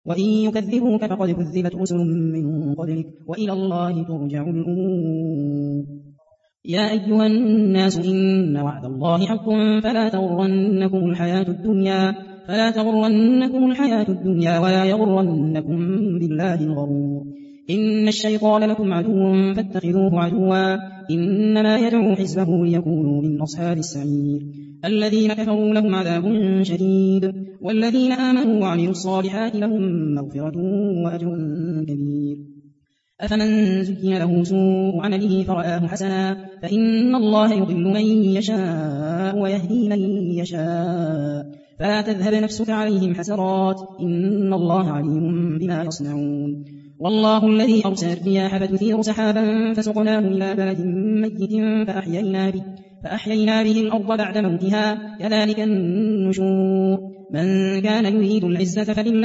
وإن يكذبوك فقد كذبت رسل من قبلك وإلى الله ترجع الأمور. يا أيها الناس إن وعد الله حق فلا تغرنكم الحياة الدنيا ولا يغرنكم بالله الغرور. إن الشيطان لكم عدو فاتخذوه عدوا إنما يدعو حزبه ليكونوا من أصحاب السعير. الذين كفروا لهم عذاب شديد والذين آمنوا وعملوا الصالحات لهم مغفرة وأجر كبير. أفمن زين له سوء عمله فرآه حسنا فإن الله يضل من يشاء ويهدي من يشاء فلا تذهب نفسك عليهم حسرات إن الله عليم بما يصنعون. والله الذي أرسل الرياح فتثير سحابا فسقناه إلى بلد ميت فأحيينا به الأرض بعد موتها كذلك النشور. من كان يريد العزة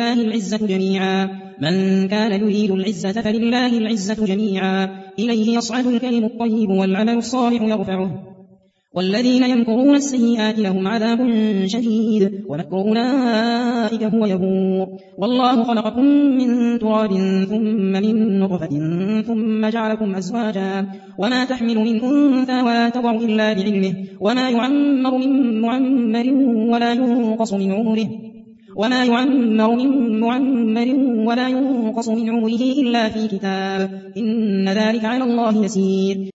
فلله العزة جميعا إليه يصعد الكلم الطيب والعمل الصالح يرفعه والذين يمكرون السيئات لهم عذاب شديد ومكر أولئك هو يبور. والله خلقكم من تراب ثم من نطفة ثم جعلكم أزواجا وما تحمل من أنثى ولا تضع إلا بعلمه وما يعمر من معمر ولا ينقص من عمره إلا في كتاب إن ذلك على الله يسير.